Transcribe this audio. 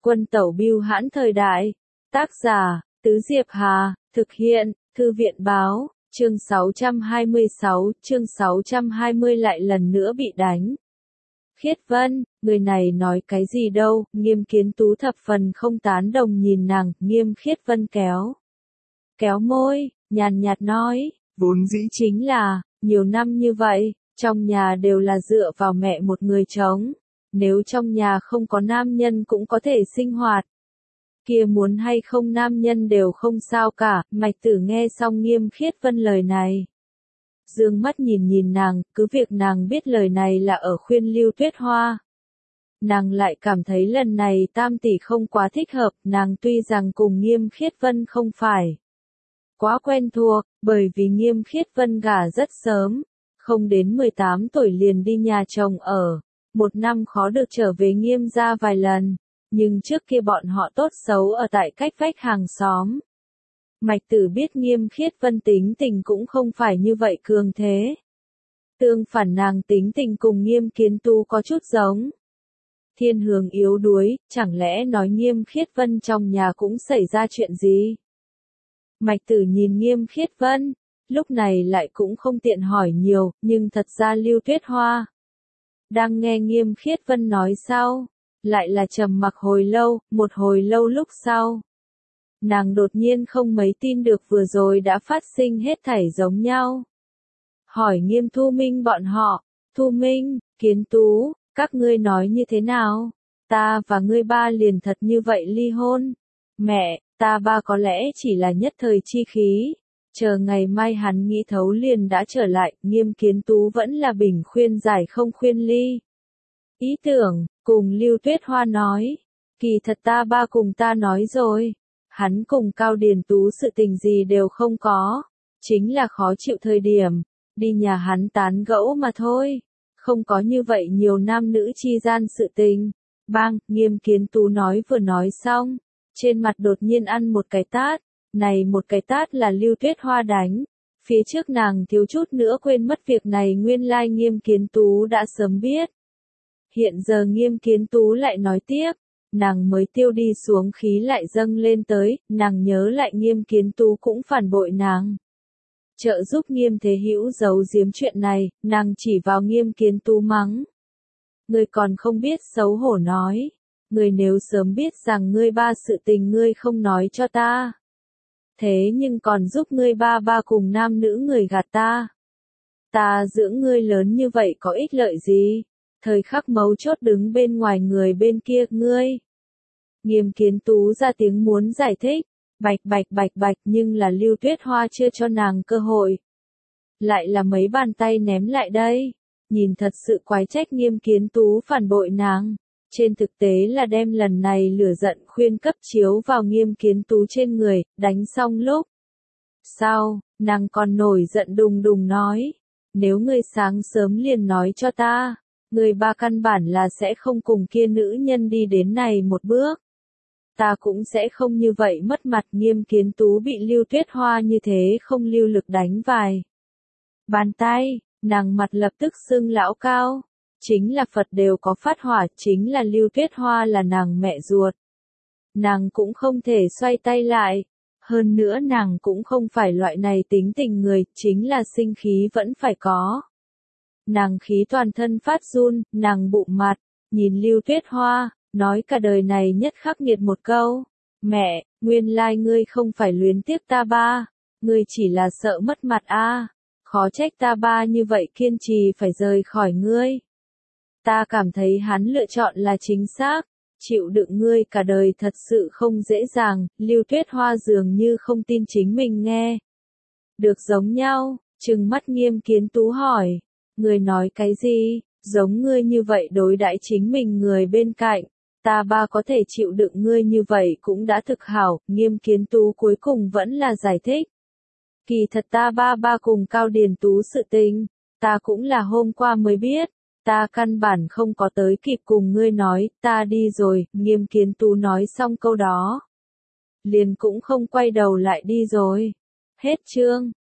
Quân tẩu bưu hãn thời đại. Tác giả, Tứ Diệp Hà, thực hiện, Thư viện báo, chương 626, chương 620 lại lần nữa bị đánh. Khiết Vân, người này nói cái gì đâu, Nghiêm Kiến Tú thập phần không tán đồng nhìn nàng, Nghiêm Khiết Vân kéo môi, nhàn nhạt nói, vốn dĩ chính là, nhiều năm như vậy, trong nhà đều là dựa vào mẹ một người chống, nếu trong nhà không có nam nhân cũng có thể sinh hoạt. Kia muốn hay không nam nhân đều không sao cả, Mạch Tử nghe xong Nghiêm Khiết Vân lời này. Dương mắt nhìn nàng, cứ việc nàng biết lời này là ở khuyên Lưu Tuyết Hoa. Nàng lại cảm thấy lần này Tam tỷ không quá thích hợp, nàng tuy rằng cùng Nghiêm Khiết Vân không phải quá quen thuộc, bởi vì Nghiêm Khiết Vân gả rất sớm, không đến 18 tuổi liền đi nhà chồng ở, một năm khó được trở về Nghiêm gia vài lần, nhưng trước kia bọn họ tốt xấu ở tại cách vách hàng xóm. Mạch Tử biết Nghiêm Khiết Vân tính tình cũng không phải như vậy cường thế. Tương phản nàng tính tình cùng Nghiêm Kiến Tú có chút giống. Thiên hướng yếu đuối, chẳng lẽ nói Nghiêm Khiết Vân trong nhà cũng xảy ra chuyện gì? Mạch Tử nhìn Nghiêm Khiết Vân, lúc này lại cũng không tiện hỏi nhiều, nhưng thật ra Lưu Tuyết Hoa đang nghe Nghiêm Khiết Vân nói sau, lại là trầm mặc hồi lâu, một hồi lâu lúc sau. Nàng đột nhiên không mấy tin được vừa rồi đã phát sinh hết thảy giống nhau. Hỏi Nghiêm Thu Minh bọn họ, Thu Minh, Kiến Tú, các ngươi nói như thế nào? Ta và ngươi ba liền thật như vậy ly hôn. Mẹ, ta ba có lẽ chỉ là nhất thời chi khí. Chờ ngày mai hắn nghĩ thấu liền đã trở lại, Nghiêm Kiến Tú vẫn là bình khuyên giải không khuyên ly. Ý tưởng, cùng Lưu Tuyết Hoa nói, kỳ thật ta ba cùng ta nói rồi. Hắn cùng Cao Điền Tú sự tình gì đều không có, chính là khó chịu thời điểm, đi nhà hắn tán gẫu mà thôi, không có như vậy nhiều nam nữ chi gian sự tình. Bang, Nghiêm Kiến Tú nói vừa nói xong, trên mặt đột nhiên ăn một cái tát, này một cái tát là Lưu Tuyết Hoa đánh, phía trước nàng thiếu chút nữa quên mất việc này nguyên lai Nghiêm Kiến Tú đã sớm biết. Hiện giờ Nghiêm Kiến Tú lại nói tiếp. Nàng mới tiêu đi xuống khí lại dâng lên tới, nàng nhớ lại Nghiêm Kiến Tú cũng phản bội nàng. Trợ giúp Nghiêm Thế Hữu giấu giếm chuyện này, nàng chỉ vào Nghiêm Kiến Tú mắng. Ngươi còn không biết xấu hổ nói, ngươi nếu sớm biết rằng ngươi ba sự tình ngươi không nói cho ta. Thế nhưng còn giúp ngươi ba cùng nam nữ người gạt ta. Ta dưỡng ngươi lớn như vậy có ích lợi gì? Thời khắc mấu chốt đứng bên ngoài người bên kia, ngươi. Nghiêm Kiến Tú ra tiếng muốn giải thích, bạch nhưng là Lưu Tuyết Hoa chưa cho nàng cơ hội. Lại là mấy bàn tay ném lại đây, nhìn thật sự quái trách Nghiêm Kiến Tú phản bội nàng. Trên thực tế là đem lần này lửa giận khuyên cấp chiếu vào Nghiêm Kiến Tú trên người, đánh xong lúc. Sau, nàng còn nổi giận đùng nói, nếu ngươi sáng sớm liền nói cho ta. Người ba căn bản là sẽ không cùng kia nữ nhân đi đến này một bước. Ta cũng sẽ không như vậy mất mặt. Nghiêm Kiến Tú bị Lưu Tuyết Hoa như thế không lưu lực đánh vài bàn tay, nàng mặt lập tức sưng lão cao. Chính là Phật đều có phát hỏa, chính là Lưu Tuyết Hoa là nàng mẹ ruột. Nàng cũng không thể xoay tay lại. Hơn nữa nàng cũng không phải loại này tính tình người, chính là sinh khí vẫn phải có. Nàng khí toàn thân phát run, nàng bụng mặt, nhìn Lưu Tuyết Hoa, nói cả đời này nhất khắc nghiệt một câu. Mẹ, nguyên lai ngươi không phải luyến tiếc ta ba, ngươi chỉ là sợ mất mặt a. Khó trách ta ba như vậy kiên trì phải rời khỏi ngươi. Ta cảm thấy hắn lựa chọn là chính xác, chịu đựng ngươi cả đời thật sự không dễ dàng. Lưu Tuyết Hoa dường như không tin chính mình nghe. Được giống nhau, trừng mắt Nghiêm Kiến Tú hỏi. Ngươi nói cái gì, giống ngươi như vậy đối đãi chính mình người bên cạnh, ta ba có thể chịu đựng ngươi như vậy cũng đã thực hảo. Nghiêm Kiến Tú cuối cùng vẫn là giải thích. Kỳ thật ta ba cùng Cao Điền Tú sự tình, ta cũng là hôm qua mới biết, ta căn bản không có tới kịp cùng ngươi nói, ta đi rồi. Nghiêm Kiến Tú nói xong câu đó, liền cũng không quay đầu lại đi rồi. Hết chương.